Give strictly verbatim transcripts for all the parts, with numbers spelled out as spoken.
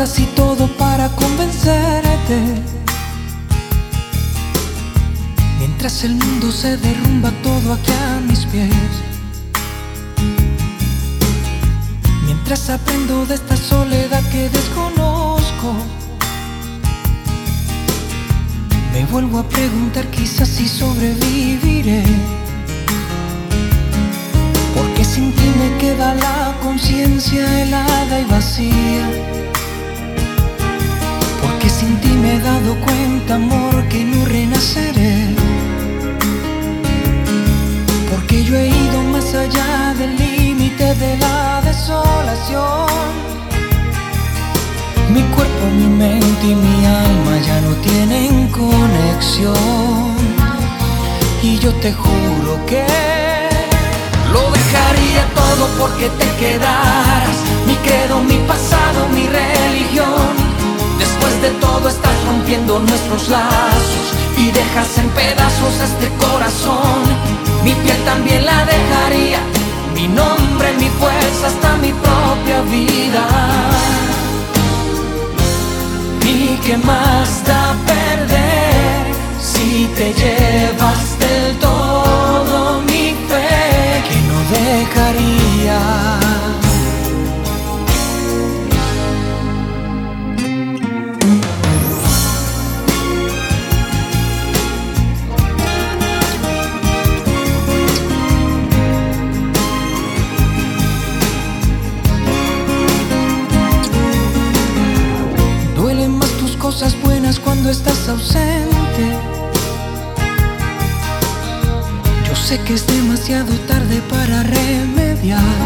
casi todo para convencerte. Mientras el mundo se derrumba todo aquí a mis pies, mientras aprendo de esta soledad que desconozco, me vuelvo a preguntar quizás si sobreviviré. Porque sin ti me queda la conciencia helada y vacía. Porque sin ti me he dado cuenta, amor, que no renaceré. Porque yo he ido más allá del límite de la desolación. Mi cuerpo, mi mente y mi alma ya no tienen conexión. Y yo te juro que lo dejaría todo porque te quedaras. Mi credo, mi pasado, mi religión. Después de todo estás rompiendo nuestros lazos y dejas en pedazos este corazón. Mi piel también la dejaría, mi nombre, mi fuerza, hasta mi propia vida. ¿Y qué más da perder si te llevas del todo mi fe, que no dejaría? Cosas buenas cuando estás ausente. Yo sé que es demasiado tarde para remediar.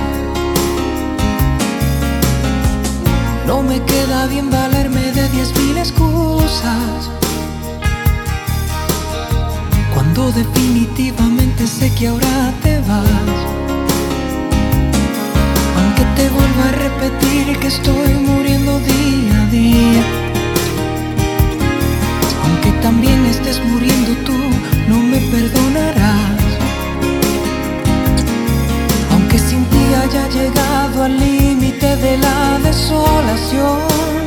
No me queda bien valerme de diez mil excusas, cuando definitivamente sé que ahora te vas. Aunque te vuelva a repetir que estoy muriendo día a día, aunque también estés muriendo tú, no me perdonarás. Aunque sin ti haya llegado al límite de la desolación,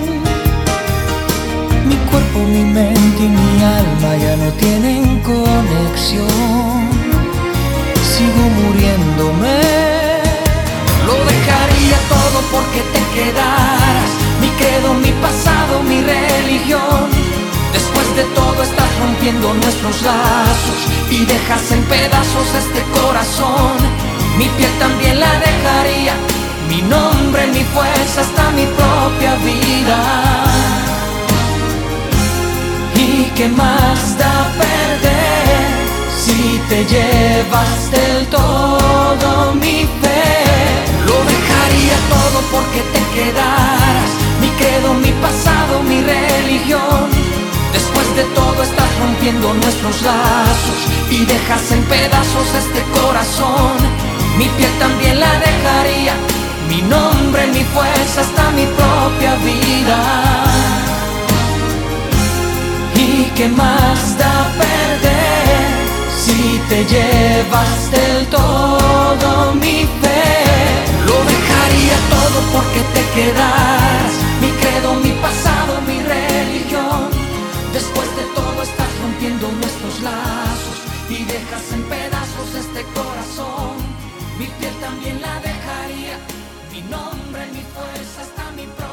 mi cuerpo, mi mente y mi alma ya no tienen conexión. Sigo muriéndome. Lo dejaría todo porque te quedaras. Mi credo, mi pasado, mi religión. Después de todo estás rompiendo nuestros lazos y dejas en pedazos este corazón. Mi piel también la dejaría, mi nombre, mi fuerza, hasta mi propia vida. ¿Y qué más da perder si te llevas del todo mi fe? Lo dejaría todo porque te quedaras. Mi credo, mi pasado, mi religión. Después de todo estás rompiendo nuestros lazos y dejas en pedazos este corazón. Mi piel también la dejaría, mi nombre, mi fuerza, hasta mi propia vida. ¿Y qué más da perder si te llevas del todo mi fe? Lo dejaría todo porque te quedaras. Mi credo, mi pasado, mi religión. Después de todo estás rompiendo nuestros lazos y dejas en pedazos este corazón. Mi piel también la dejaría, mi nombre, mi fuerza, hasta mi propia